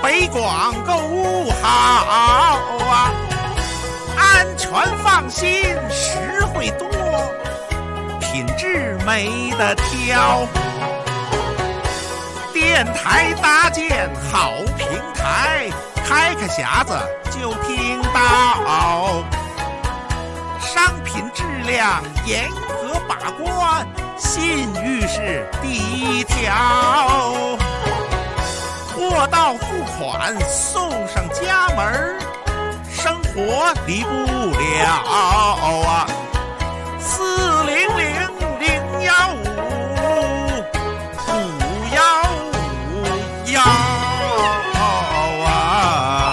北广购物好啊，安全放心，实惠多，品质没得挑。电台搭建好平台，开个匣子就听到。商品质量严格把关，信誉是第一条。货到付款送上家门，生活离不了啊！400-015-515啊！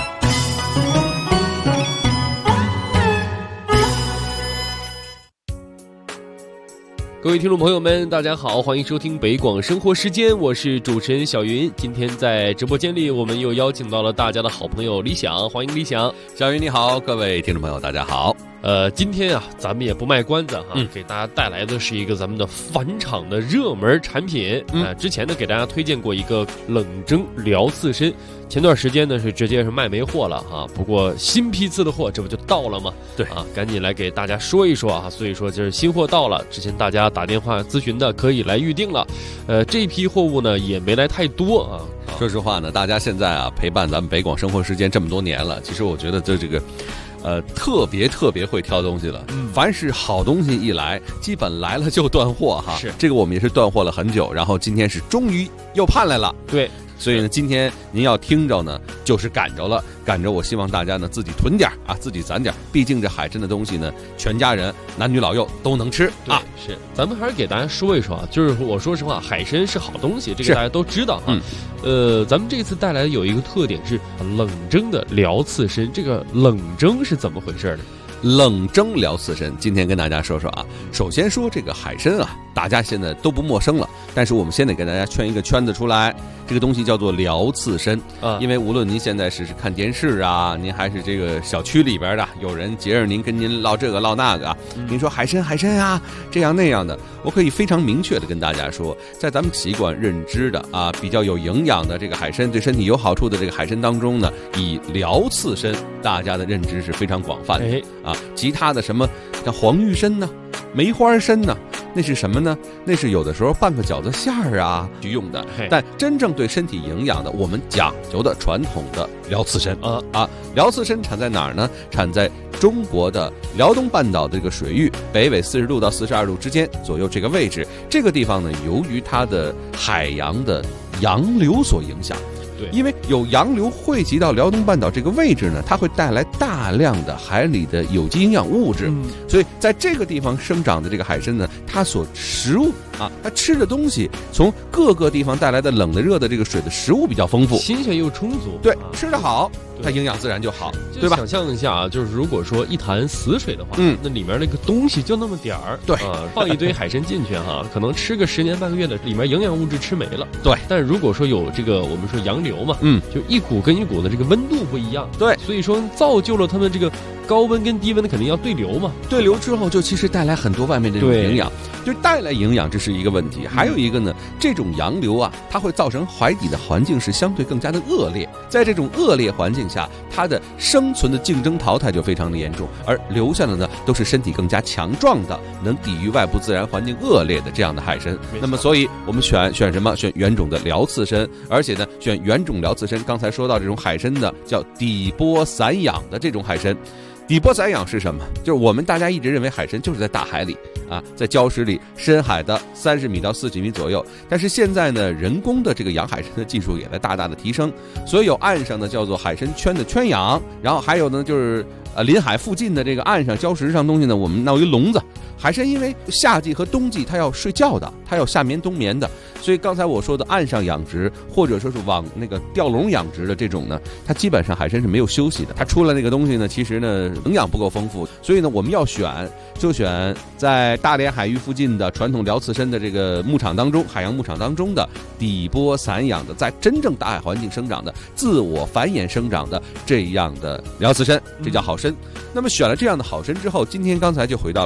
各位听众朋友们，大家好，欢迎收听北广生活时间，我是主持人小云。今天在直播间里，我们又邀请到了大家的好朋友李想，欢迎李想。 小云你好，各位听众朋友大家好。 今天啊，咱们也不卖关子哈，给大家带来的是一个咱们的返场的热门产品。之前呢给大家推荐过一个冷蒸辽刺身，前段时间呢是直接是卖没货了哈，不过新批次的货这不就到了吗？ 对啊，赶紧来给大家说一说啊。所以说就是新货到了，之前大家打电话咨询的可以来预定了。这批货物呢也没来太多啊。 说实话呢，大家现在啊陪伴咱们北广生活时间这么多年了，其实我觉得这个。特别会挑东西了。凡是好东西一来，基本来了就断货哈。 是这个我们也是断货了很久，然后今天是终于又盼来了。 对。 所以呢，今天您要听着呢，就是赶着了，赶着。我希望大家呢自己囤点啊，自己攒点。毕竟这海参的东西呢，全家人男女老幼都能吃啊。 是，咱们还是给大家说一说啊，就是我说实话，海参是好东西，这个大家都知道啊。咱们这次带来的有一个特点是冷蒸的辽刺身，这个冷蒸是怎么回事呢？ 冷蒸辽刺身，今天跟大家说说啊。首先说这个海参啊，大家现在都不陌生了，但是我们先得跟大家圈一个圈子出来。这个东西叫做辽刺身啊，因为无论您现在是看电视啊，您还是这个小区里边的有人接着您跟您唠这个唠那个啊，您说海参啊，这样那样的，我可以非常明确的跟大家说，在咱们习惯认知的啊比较有营养的这个海参，对身体有好处的这个海参当中呢，以辽刺身大家的认知是非常广泛的啊。其他的什么像黄玉参呢、梅花参呢，那是什么呢？那是有的时候拌个饺子馅儿啊去用的，但真正对身体营养的，我们讲究的传统的辽刺参辽刺参产在哪儿呢？产在中国的辽东半岛的这个水域北纬40度到42度之间左右这个位置。这个地方呢，由于它的海洋的洋流所影响。对，因为有洋流汇集到辽东半岛这个位置呢，它会带来大量的海里的有机营养物质，所以在这个地方生长的这个海参呢，它所食物啊，它吃的东西从各个地方带来的冷的、热的这个水的食物比较丰富， 新鲜又充足。 对，吃得好，它营养自然就好，对吧？ 想象一下啊，就是如果说一潭死水的话，那里面那个东西就那么点儿， 对放一堆海参进去哈，可能吃个10年半个月的，里面营养物质吃没了。 对， 但如果说有这个我们说洋流嘛，就一股跟一股的这个温度不一样， 对， 所以说造就了他们这个高温跟低温的肯定要对流嘛， 对流之后就其实带来很多外面这种营养，就带来营养这是一个问题。还有一个呢，这种洋流啊，它会造成海底的环境是相对更加的恶劣，在这种恶劣环境下，它的生存的竞争淘汰就非常的严重，而留下的呢都是身体更加强壮的，能抵御外部自然环境恶劣的这样的海参。那么所以我们选什么？选原种的辽刺参，而且呢选原种辽刺参。刚才说到这种海参的叫底波散养的这种海参。底波散养是什么？就是我们大家一直认为海参就是在大海里啊，在礁石里深海的30米到40米左右。但是现在呢，人工的这个养海参的技术也在大大的提升，所以有岸上呢叫做海参圈的圈养，然后还有呢就是临海附近的这个岸上礁石上东西呢，我们闹一笼子。海参因为夏季和冬季它要睡觉的，它要夏眠冬眠的，所以刚才我说的岸上养殖或者说是往那个钓笼养殖的这种呢，它基本上海参是没有休息的，它出来那个东西呢，其实呢营养不够丰富，所以呢我们要选就选在大连海域附近的传统辽刺参的这个牧场当中，海洋牧场当中的底波散养的，在真正大海环境生长的、自我繁衍生长的这样的辽刺参，这叫好参。那么选了这样的好参之后，今天刚才就回到了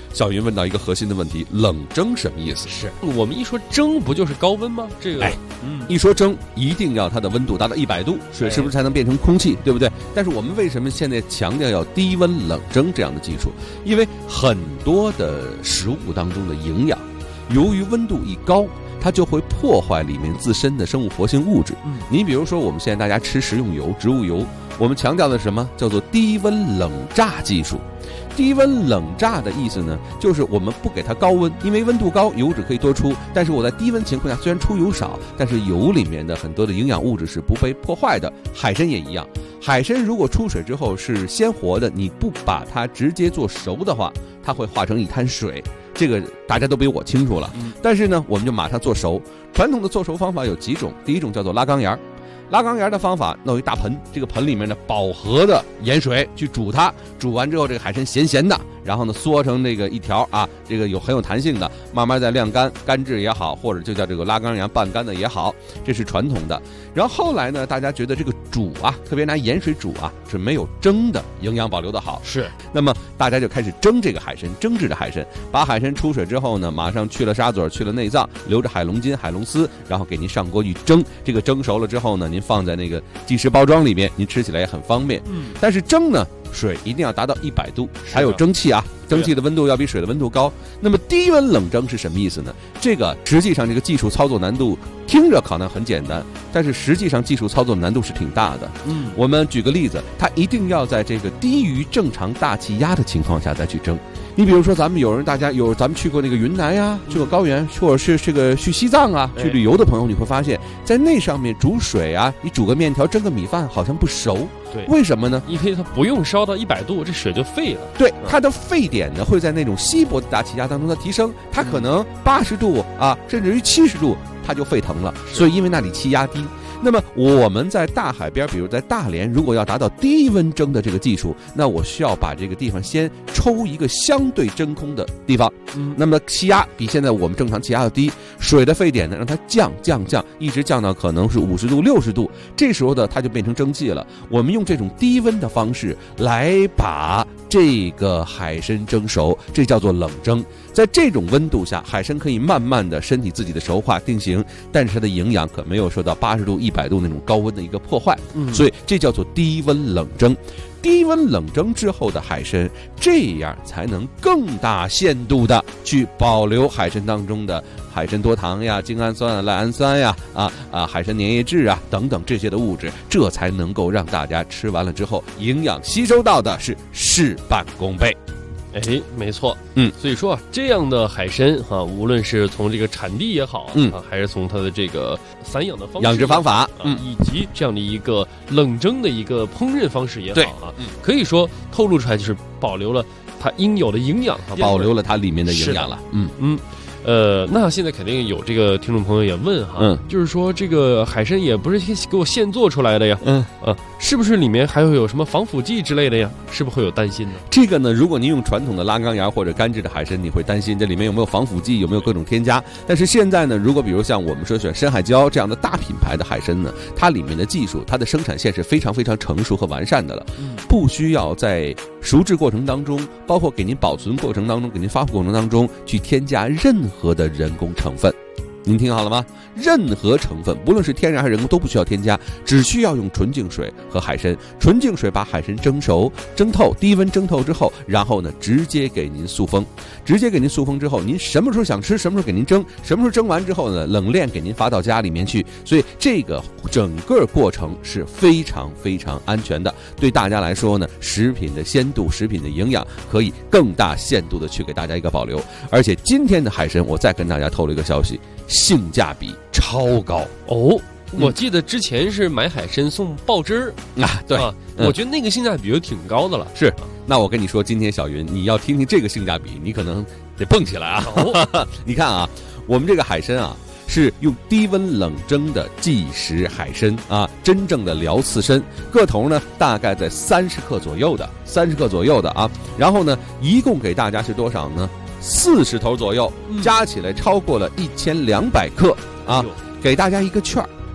小云问到一个核心的问题：冷蒸什么意思？ 是我们一说蒸，不就是高温吗？这个， 一说蒸，一定要它的温度达到100度，水是不是才能变成空气，对不对？但是我们为什么现在强调要低温冷蒸这样的技术？因为很多的食物当中的营养，由于温度一高，它就会破坏里面自身的生物活性物质。你比如说我们现在大家吃食用油、植物油，我们强调的是什么？叫做低温冷榨技术。低温冷榨的意思呢，就是我们不给它高温，因为温度高，油脂可以多出。但是我在低温情况下，虽然出油少，但是油里面的很多的营养物质是不被破坏的。海参也一样，海参如果出水之后是鲜活的，你不把它直接做熟的话，它会化成一滩水。这个大家都比我清楚了。但是呢，我们就马上做熟。传统的做熟方法有几种，第一种叫做拉缸盐。拉缸盐的方法，弄一大盆，这个盆里面呢饱和的盐水去煮它，煮完之后这个海参咸咸的，然后呢缩成这个一条啊，这个很有弹性的，慢慢再晾干，干制也好，或者就叫这个拉缸盐拌干的也好，这是传统的。然后后来呢，大家觉得这个煮啊，特别拿盐水煮啊，是没有蒸的营养保留的好。 是， 那么大家就开始蒸这个海参，蒸制的海参，把海参出水之后呢，马上去了沙嘴，去了内脏，留着海龙筋、海龙丝，然后给您上锅一蒸。这个蒸熟了之后呢，您放在那个即食包装里面，您吃起来也很方便。但是蒸呢，水一定要达到100度，还有蒸汽啊，蒸汽的温度要比水的温度高。那么低温冷蒸是什么意思呢？这个实际上这个技术操作难度听着可能很简单，但是实际上技术操作难度是挺大的。我们举个例子，它一定要在这个低于正常大气压的情况下再去蒸。你比如说，咱们去过那个云南呀，去过高原，或者是这个去西藏啊，去旅游的朋友，你会发现在那上面煮水啊，你煮个面条、蒸个米饭，好像不熟。 对， 为什么呢？ 因为它不用烧到100度，这水就沸了。 对，它的沸点呢会在那种稀薄的大气压当中的提升，它可能80度啊，甚至于70度，它就沸腾了。所以因为那里气压低。那么我们在大海边，比如在大连，如果要达到低温蒸的这个技术，那我需要把这个地方先抽一个相对真空的地方。那么气压比现在我们正常气压要低，水的沸点呢让它降，一直降到可能是50度、60度，这时候呢它就变成蒸汽了。我们用这种低温的方式来把这个海参蒸熟，这叫做冷蒸。在这种温度下，海参可以慢慢的身体自己的熟化定型，但是它的营养可没有受到80度、100度那种高温的一个破坏，所以这叫做低温冷蒸。低温冷蒸之后的海参，这样才能更大限度的去保留海参当中的海参多糖呀、精氨酸啊、赖氨酸呀、海参粘液质啊等等这些的物质，这才能够让大家吃完了之后营养吸收到的是事半功倍。 哎，没错，所以说啊，这样的海参啊，无论是从这个产地也好，还是从它的这个散养的方式、 养殖方法， 以及这样的一个冷蒸的一个烹饪方式也好啊，可以说透露出来就是保留了它应有的营养， 保留了它里面的营养了。 那现在肯定有这个听众朋友也问哈，就是说这个海参也不是给我现做出来的呀，是不是里面还会有什么防腐剂之类的呀？是不是会有担心呢？ 这个呢，如果您用传统的拉缸盐或者干制的海参，你会担心这里面有没有防腐剂，有没有各种添加。但是现在呢，如果比如像我们说选深海礁这样的大品牌的海参呢，它里面的技术，它的生产线是非常非常成熟和完善的了，不需要在熟制过程当中，包括给您保存过程当中、给您发布过程当中去添加任何的人工成分。您听好了吗？任何成分，不论是天然还是人工，都不需要添加，只需要用纯净水和海参。纯净水把海参蒸熟、蒸透，低温蒸透之后，然后呢，直接给您塑封。直接给您塑封之后，您什么时候想吃，什么时候给您蒸，什么时候蒸完之后呢，冷链给您发到家里面去。所以这个整个过程是非常非常安全的。对大家来说呢，食品的鲜度、食品的营养可以更大限度的去给大家一个保留。而且今天的海参，我再跟大家透露一个消息，性价比超高哦！我记得之前是买海参送爆汁儿啊，对， 我觉得那个性价比就挺高的了。 是，那我跟你说，今天小云，你要听听这个性价比，你可能得蹦起来啊！你看啊，我们这个海参啊，是用低温冷蒸的即食海参啊，真正的辽刺参，个头呢大概在30克左右的啊，然后呢，一共给大家是多少呢？40头左右，加起来超过了1200克啊！给大家一个券儿，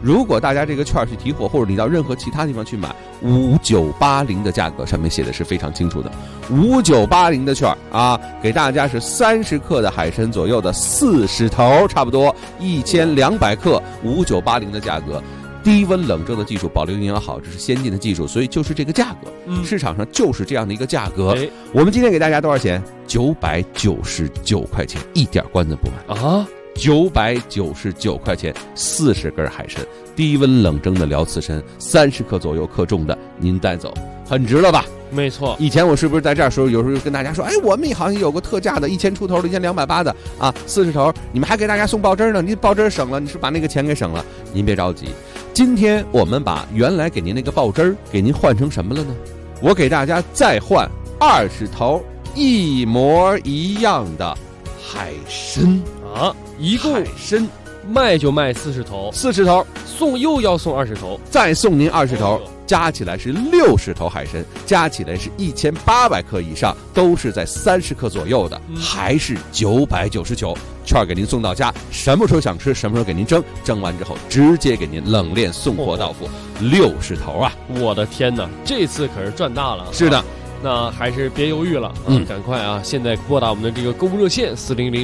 如果大家这个券去提货，或者你到任何其他地方去买，5980的价格上面写的是非常清楚的，5980的券啊，给大家是30克的海参左右的40头，差不多1200克，5980的价格。低温冷蒸的技术，保留营养好，这是先进的技术，所以就是这个价格，市场上就是这样的一个价格。我们今天给大家多少钱？999块钱，一点关子不买啊！999块钱，40根海参，低温冷蒸的辽刺参，30克左右克重的，您带走，很值了吧？ 没错， 以前我是不是在这儿说，有时候跟大家说，哎，我们好像有个特价的，1000出头的，1280的啊，40头，你们还给大家送报汁呢，你报汁省了，你是把那个钱给省了，您别着急。今天我们把原来给您那个报汁给您换成什么了呢？我给大家再换20头一模一样的海参啊，一共海参卖就卖40头 ，40头送又要送20头， 再送您20头。加起来是60头海参，加起来是1800克以上，都是在30克左右的，还是999，券给您送到家，什么时候想吃什么时候给您蒸，蒸完之后直接给您冷链送货到府，60头啊！ 我的天哪，这次可是赚大了！ 是的。 那还是别犹豫了，赶快啊！现在拨打我们的这个购物热线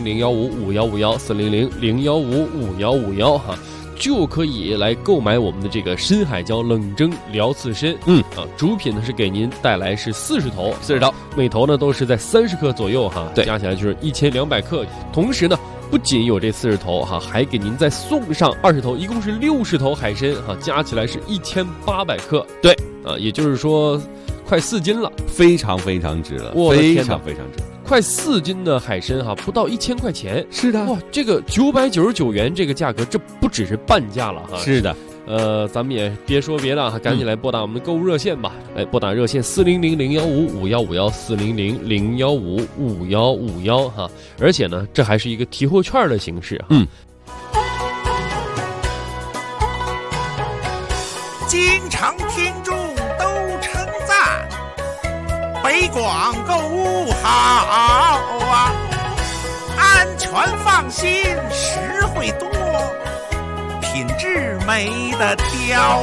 400-015-5151，400-015-5151哈，就可以来购买我们的这个深海椒冷蒸辽刺参。主品呢是给您带来是40头，每头呢都是在30克左右哈，加起来就是1200克。同时呢，不仅有这40头哈，还给您再送上20头，一共是60头海参哈，加起来是1800克。 对啊，也就是说快4斤了， 非常非常值了，非常非常值。 快4斤的海参哈，不到1000块钱。 是的， 哇，这个999元这个价格，这不只是半价了哈。 是的， 咱们也别说别的哈，赶紧来拨打我们的购物热线吧。来拨打热线400-015-5151，400-015-5151哈。而且呢，这还是一个提货券的形式哈。 经常听众都称赞北广购物好啊，安全放心，实惠多，品质没得挑。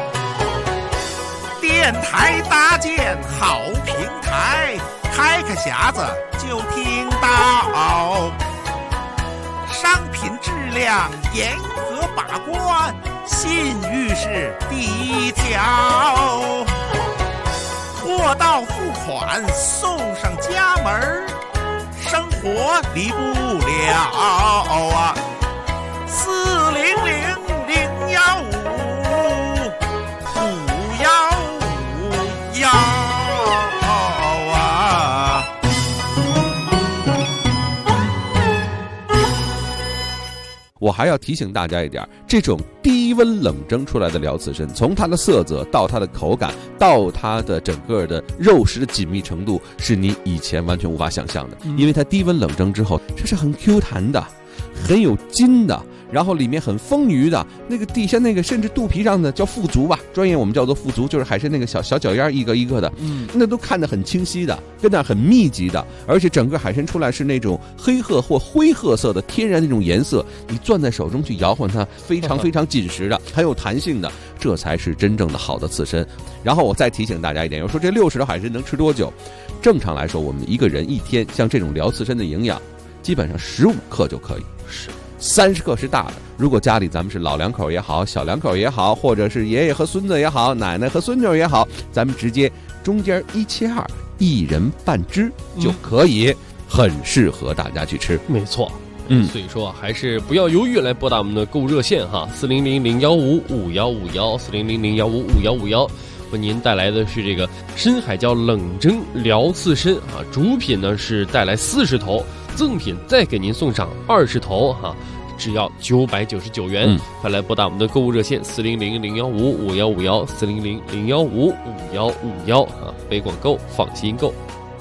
电台搭建好平台，开个匣子就听到，商品质量严格把关，信誉是第一条。货到付款送上家门，生活离不了啊！400-015-5151啊！ 我还要提醒大家一点，这种低温冷蒸出来的辽刺参，从它的色泽到它的口感，到它的整个的肉食的紧密程度，是你以前完全无法想象的。因为它低温冷蒸之后，这是很 Q 弹的，很有筋的，然后里面很丰腴的，那个底下那个甚至肚皮上的叫腹足吧，专业我们叫做腹足，就是海参那个小脚丫一个一个的，那都看得很清晰的，跟那很密集的，而且整个海参出来是那种黑褐或灰褐色的天然那种颜色，你攥在手中去摇晃它，非常非常紧实的，很有弹性的，这才是真正的好的刺参。然后我再提醒大家一点，有说这60头海参能吃多久？正常来说，我们一个人一天像这种辽刺参的营养，基本上15克就可以。是。30克是大的，如果家里咱们是老两口也好，小两口也好，或者是爷爷和孙子也好，奶奶和孙女也好，咱们直接中间1切2，一人半只就可以，很适合大家去吃。 没错，所以说还是不要犹豫，来拨打我们的购物热线哈，400-015-5151，400-015-5151，为您带来的是这个深海椒冷蒸辽刺参啊，主品呢是带来40头。赠品再给您送上20头哈，只要999元。快来拨打我们的购物热线400-015-5151，400-015-5151啊！北广购，放心购。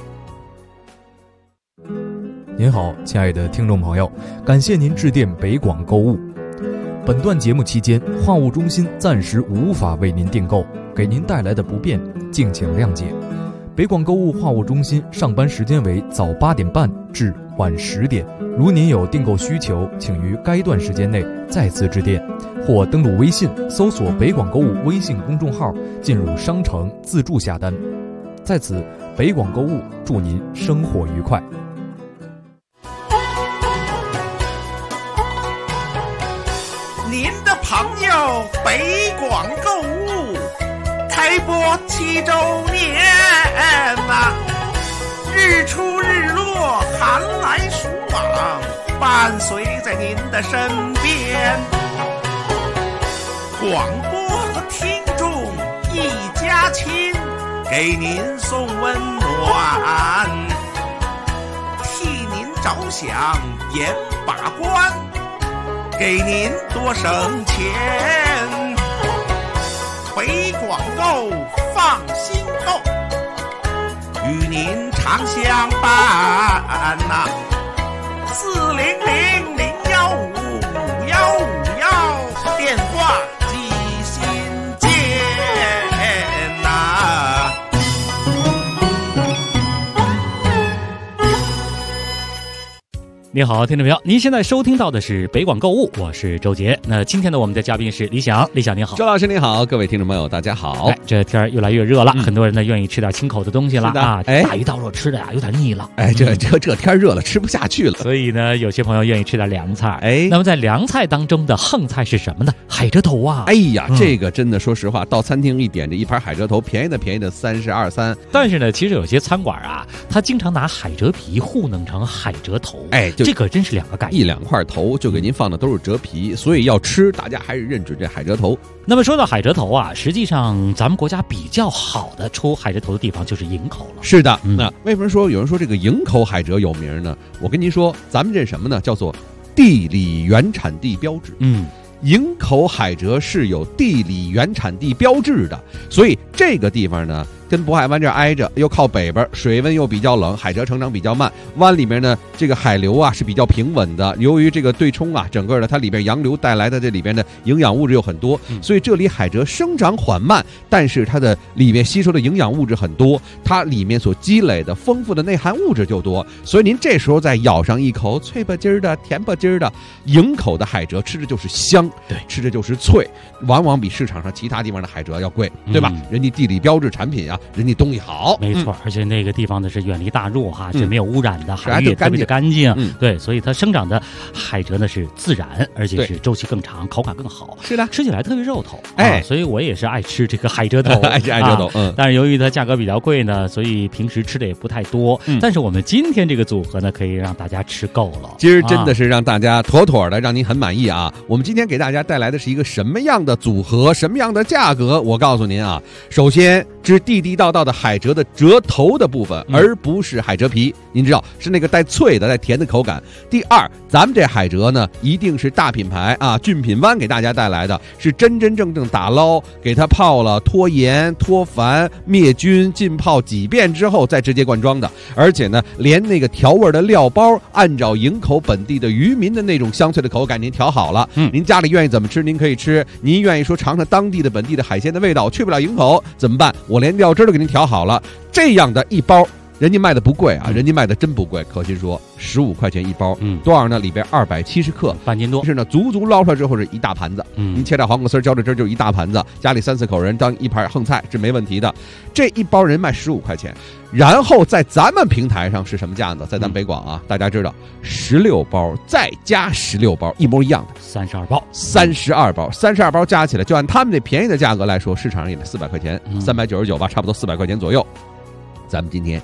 您好，亲爱的听众朋友，感谢您致电北广购物。本段节目期间，话务中心暂时无法为您订购，给您带来的不便，敬请谅解。北广购物话务中心上班时间为早8点半至晚10点，如您有订购需求，请于该段时间内再次致电， 或登录微信搜索北广购物微信公众号，进入商城自助下单。在此，北广购物祝您生活愉快。 您的朋友北广购物开播7周年呐，日出日落，寒来暑往，伴随在您的身边。广播和听众一家亲，给您送温暖，替您着想严把关，给您多省钱。北广购放心购，与您常相伴呐。400-015-5151电话记心间呐。 您好，听众朋友，您现在收听到的是北广购物，我是周杰。那今天呢，我们的嘉宾是李想，李想您好。 周老师您好，各位听众朋友大家好。 这天儿越来越热了，很多人呢愿意吃点清口的东西了啊。大鱼大肉吃的呀有点腻了， 这天热了吃不下去了， 所以呢有些朋友愿意吃点凉菜。那么在凉菜当中的横菜是什么呢？海蜇头啊。 这个真的说实话，到餐厅一点这一盘海蜇头，便宜的32、3。 但是呢，其实有些餐馆啊，他经常拿海蜇皮糊弄成海蜇头。这可真是两个概念 ，1-2块头就给您放的都是蜇皮，所以要吃大家还是认准这海蜇头。 那么说到海蜇头啊，实际上咱们国家比较好的出海蜇头的地方就是营口了。 是的，那为什么说有人说这个营口海蜇有名呢？我跟您说，咱们这什么呢？叫做地理原产地标志。营口海蜇是有地理原产地标志的，所以这个地方呢跟渤海湾这挨着，又靠北边，水温又比较冷，海蜇成长比较慢。湾里面呢，这个海流啊是比较平稳的。由于这个对冲啊，整个的它里边洋流带来的这里边的营养物质又很多，所以这里海蜇生长缓慢，但是它的里面吸收的营养物质很多，它里面所积累的丰富的内含物质就多。所以您这时候再咬上一口脆吧唧的、甜吧唧的营口的海蜇，吃着就是香， 对， 吃着就是脆，往往比市场上其他地方的海蜇要贵，对吧？人家地理标志产品啊。人家东西好， 没错，而且那个地方呢是远离大陆哈，是没有污染的，海域也特别的干净，对，所以它生长的海蜇呢是自然，而且是周期更长，口感更好， 是的， 吃起来特别肉头，所以我也是爱吃这个海蜇头， 爱吃海蜇头， 但是由于它价格比较贵呢，所以平时吃的也不太多，但是我们今天这个组合呢，可以让大家吃够了， 今儿真的是让大家妥妥的，让您很满意啊！我们今天给大家带来的是一个什么样的组合，什么样的价格？我告诉您啊，首先是地地道道的海蜇的蜇头的部分，而不是海蜇皮，您知道是那个带脆的带甜的口感。第二，咱们这海蜇呢一定是大品牌啊，俊品湾给大家带来的是真真正正打捞，给它泡了脱盐脱烦灭菌浸泡几遍之后再直接灌装的，而且呢连那个调味的料包按照营口本地的渔民的那种香脆的口感您调好了，您家里愿意怎么吃您可以吃，您愿意说尝尝当地的本地的海鲜的味道，去不了营口怎么办？我连料汁都给您调好了，这样的一包人家卖的不贵啊，人家卖的真不贵，可心说15块钱一包，多少呢？里边270克， 半斤多。 是呢，足捞出来之后是一大盘子，您切点黄瓜丝浇着汁就是一大盘子，家里3-4口人当一盘横菜是没问题的。这一包人卖15块钱，然后在咱们平台上是什么价呢？在咱北广啊，大家知道16包再加16包一模一样的 32包 ，32包加起来就按他们这便宜的价格来说，市场上也得400块钱，399吧，差不多400块钱左右。咱们今天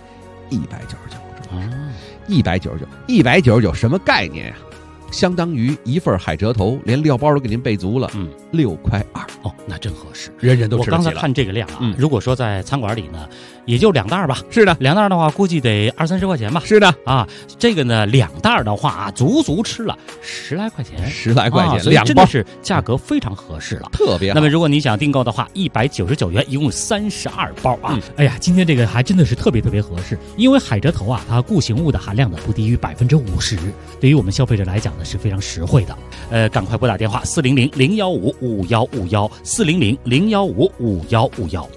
199，199什么概念呀？相当于一份海蜇头，连料包都给您备足了，6块2 哦，那真合适， 人人都吃得起了。 我刚才看这个量啊，如果说在餐馆里呢，也就2袋吧。 是的 ，2袋的话估计得20-30块钱吧。 是的啊，这个呢2袋的话啊，足吃了10来块钱 ，10来块钱， 所以真的是价格非常合适了， 特别好。 那么如果你想订购的话，199元，一共32包啊。哎呀，今天这个还真的是特别合适，因为海蜇头啊，它固形物的含量呢不低于50%，对于我们消费者来讲呢是非常实惠的。赶快拨打电话400-015-5151，400-015-5151。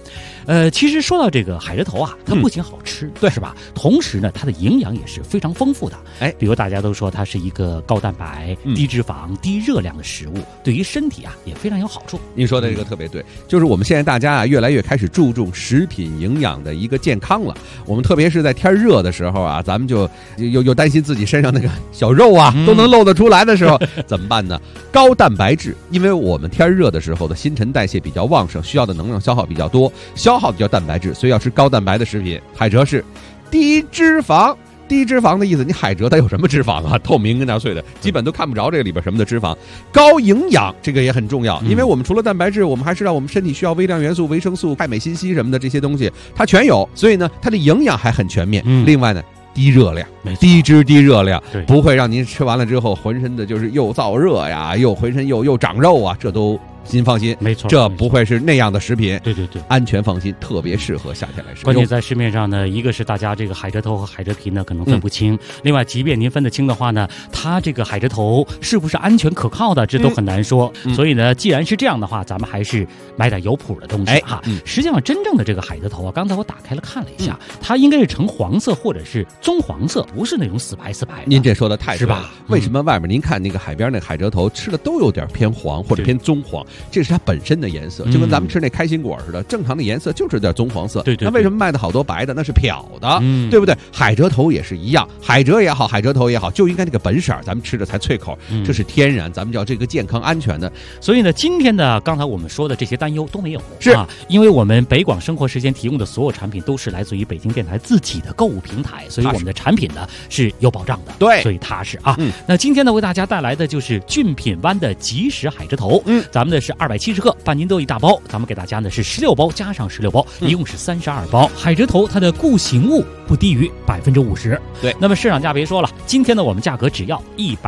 其实说到这个海蜇头啊，它不仅好吃，对，是吧？同时呢，它的营养也是非常丰富的。比如大家都说它是一个高蛋白、低脂肪、低热量的食物，对于身体啊也非常有好处。 您说的这个特别对，就是我们现在大家啊越来越开始注重食品营养的一个健康了。我们特别是在天热的时候啊，咱们就又担心自己身上那个小肉啊都能露得出来的时候，怎么办呢？高蛋白质，因为我们天热的时候的新陈代谢比较旺盛，需要的能量消耗比较多，消耗的叫蛋白质，所以要吃高蛋白的食品。海蜇是低脂肪。低脂肪的意思，你海蜇它有什么脂肪啊？透明跟那碎的，基本都看不着这个里边什么的脂肪。高营养这个也很重要，因为我们除了蛋白质，我们还知道我们身体需要微量元素、维生素、钙、镁、锌、硒什么的这些东西，它全有，所以呢，它的营养还很全面。另外呢，低热量，低脂低热量，不会让您吃完了之后浑身的就是又燥热呀，又浑身又长肉啊，这都。您放心， 没错， 这不会是那样的食品。 对， 安全放心，特别适合夏天来食用。 关键在市面上呢，一个是大家这个海蜇头和海蜇皮呢可能分不清，另外即便您分得清的话呢，它这个海蜇头是不是安全可靠的，这都很难说。所以呢，既然是这样的话，咱们还是买点有谱的东西哈。实际上，真正的这个海蜇头啊，刚才我打开了看了一下，它应该是橙黄色或者是棕黄色，不是那种死白的。 您这说的太是吧？ 为什么外面您看那个海边那海蜇头吃的都有点偏黄或者偏棕黄？这是它本身的颜色，就跟咱们吃那开心果似的，正常的颜色就是点棕黄色。对，那为什么卖的好多白的？那是漂的，对不对？海蜇头也是一样，海蜇也好，海蜇头也好，就应该那个本色，咱们吃着才脆口，这是天然，咱们叫这个健康安全的。 所以呢，今天的刚才我们说的这些担忧都没有， 是啊，因为我们北广生活时间提供的所有产品都是来自于北京电台自己的购物平台，所以我们的产品呢是有保障的， 对， 所以踏实啊。那今天呢，为大家带来的就是俊品湾的即食海蜇头，咱们的是270克，半斤多一大包，咱们给大家呢是16包加上16包，一共是32包。海蜇头它的固形物不低于50%。 对， 那么市场价别说了，今天呢我们价格只要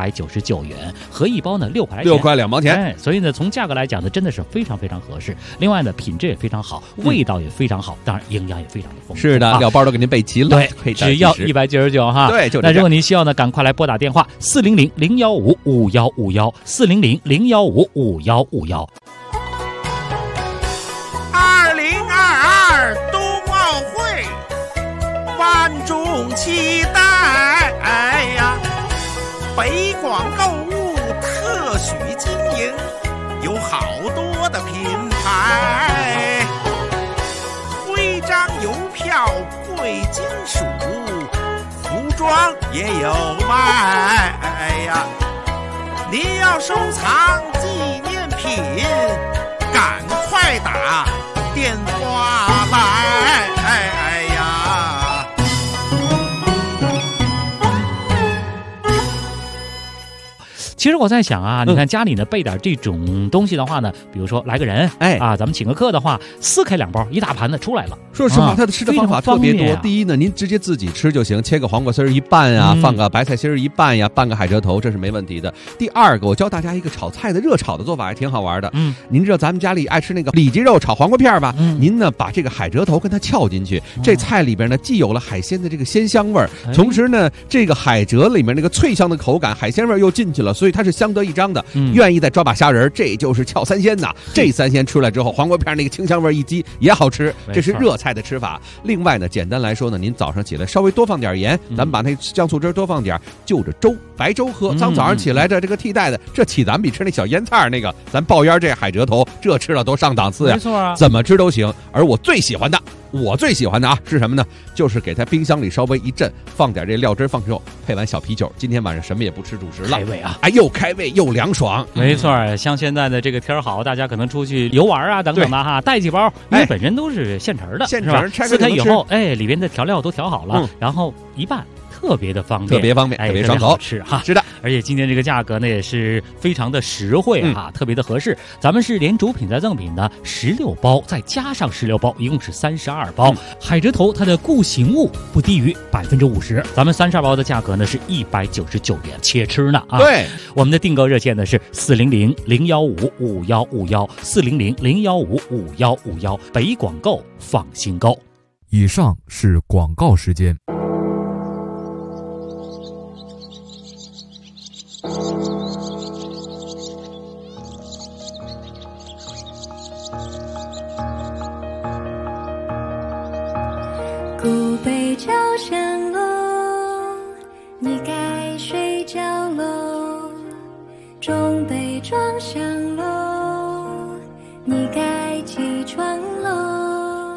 199元，合一包呢6块钱 ，6块2毛钱。 所以呢从价格来讲呢真的是非常非常合适。另外呢品质也非常好，味道也非常好，当然营养也非常的丰富。 是的，料包都给您备齐了， 对，只要199哈。 对，就那如果您需要呢，赶快来拨打电话400-015-5151，400-015-5151。 2022冬奥会，万众期待呀！北广购物特许经营，有好多的品牌，徽章、邮票、贵金属，服装也有卖呀！您要收藏纪念品，赶快打电话来！哎呀， 其实我在想啊，你看家里呢备点这种东西的话呢，比如说来个人，咱们请个客的话，4开2包，一大盘的出来了。 说实话，它的吃的方法特别多。第一呢，您直接自己吃就行，切个黄瓜丝一半啊，放个白菜心一半呀，拌个海蜇头，这是没问题的。第二个，我教大家一个炒菜的热炒的做法，还挺好玩的。您知道咱们家里爱吃那个里脊肉炒黄瓜片吧？您呢把这个海蜇头跟它翘进去，这菜里边呢既有了海鲜的这个鲜香味儿，同时呢这个海蜇里面那个脆香的口感，海鲜味又进去了，所以它是相得益彰的。愿意再抓把虾仁，这就是翘三鲜呐。这三鲜出来之后，黄瓜片那个清香味一激也好吃，这是热菜的吃法。另外呢，简单来说呢，您早上起来稍微多放点盐，咱们把那酱醋汁多放点，就着粥白粥喝。早上起来这个替代的，这起咱们比吃那小腌菜那个，咱爆烟这海蜇头，这吃了多上档次呀！ 没错啊， 怎么吃都行。而我最喜欢的啊是什么呢？就是给它冰箱里稍微一震，放点这料汁放之后，配完小啤酒，今天晚上什么也不吃主食了， 开胃啊！ 又开胃又凉爽。 没错，像现在的这个天好，大家可能出去游玩啊等等的哈，带几包，因为本身都是现成的， 现成撕开以后，里边的调料都调好了，然后一拌。特别的方便， 特别爽口， 吃哈。 是的， 而且今天这个价格呢也是非常的实惠哈，特别的合适。咱们是连主品再赠品的16包，再加上16包，一共是32包。海蜇头它的固形物不低于50%，咱们32包的价格呢是199元，且吃呢啊。 对， 我们的订购热线呢是400-015-5151，400-015-5151，北广购放心购。 以上是广告时间。 北角上楼，你该睡觉喽。中北庄上楼，你该起床喽。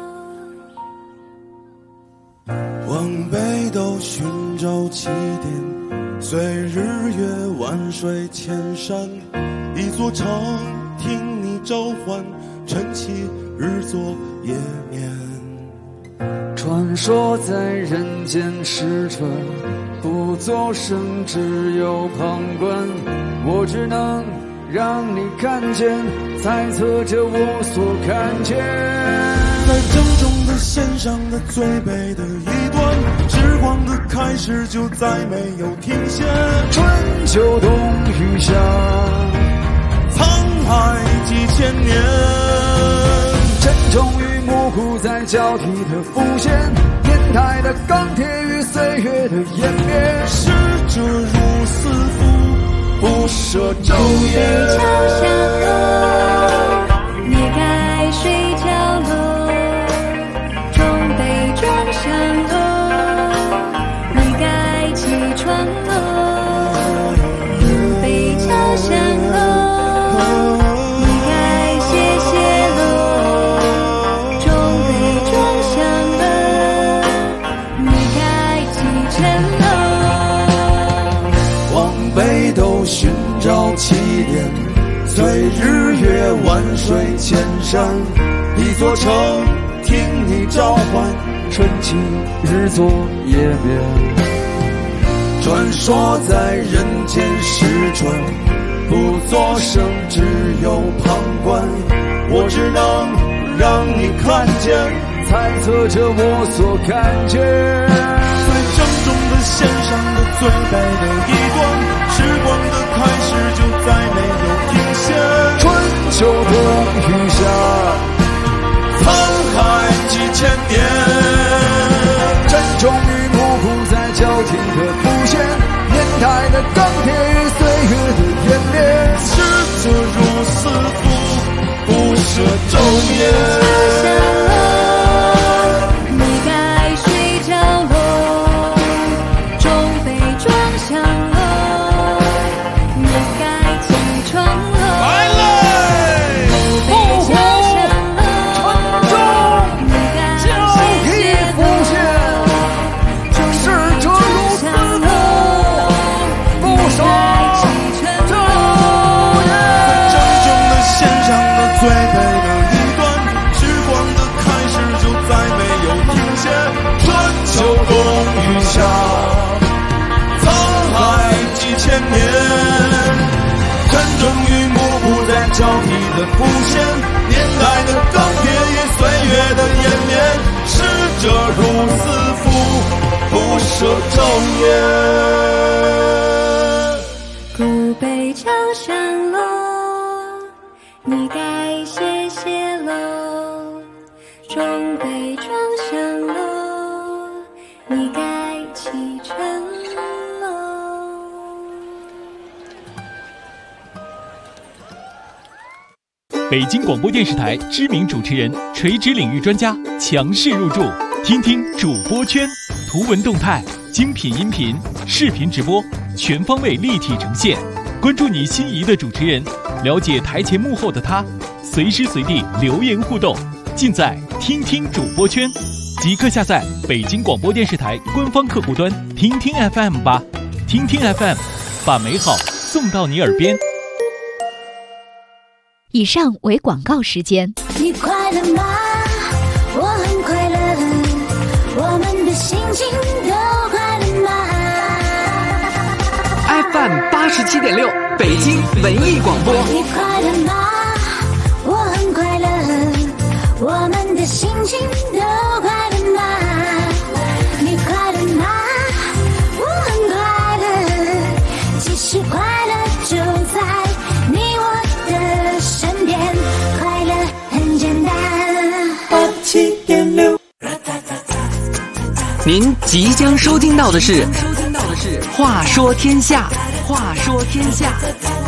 往北斗寻找起点，随日月万水千山，一座城听你召唤，晨起日作夜眠。 传说在人间时辰，不作声，只有旁观。我只能让你看见，猜测着我所看见。 在正中的线上的最北的一端，时光的开始就再没有停歇。 春秋冬雨夏， 沧海几千年， 真终与模糊在交替的浮现，年代的钢铁与岁月的湮灭。 逝者如斯夫，不舍昼夜。 中北桥上楼，你该睡觉喽。中北庄上楼，你该起床喽。古北桥上楼，你该歇歇喽。中北庄上楼，你该启程喽。 往北斗寻找起点，随日月万水千山，一座城听你召唤， 春起日作夜眠。 传说在人间时辰，不作声，只有旁观。我只能让你看见， 猜测着我所看见。 最正中的线上的最北的一端，时光的开始就再没有停歇。 春秋冬雨夏， 沧海几千年， 真终与模糊在交替的浮现，年代的钢铁与岁月的湮灭。 逝者如斯夫，不舍昼夜。 你该睡觉喽。中北庄上楼，你该起床喽。 来嘞！ 古北桥上楼，你该歇歇喽。 逝者如斯夫，不舍起程喽。 正中的线上的最北的一端，时光的开始就再没有停歇。春秋冬雨夏，沧海几千年，真终与模糊在交替的浮现，年代的钢铁与岁月的湮灭。逝者如斯夫，不舍昼夜。 古北桥上楼，你该歇歇喽。中北庄上楼，你该启程喽。 北京广播电视台知名主持人、垂直领域专家强势入驻，听听主播圈，图文动态、精品音频、视频直播，全方位立体呈现。关注你心仪的主持人，了解台前幕后的他，随时随地留言互动，尽在听听主播圈。即刻下载北京广播电视台官方客户端听听 FM 吧，听听 FM， 把美好送到你耳边。 以上为广告时间。 你快乐吗？我很快乐，我们的心情都快乐吗？ FM 87.6，北京文艺广播。 你快乐吗？我很快乐，我们的心情都快乐吗？你快乐吗？我很快乐，其实快乐就在你我的身边，快乐很简单。87.6。 您即将收听到的是《话说天下》，话说天下。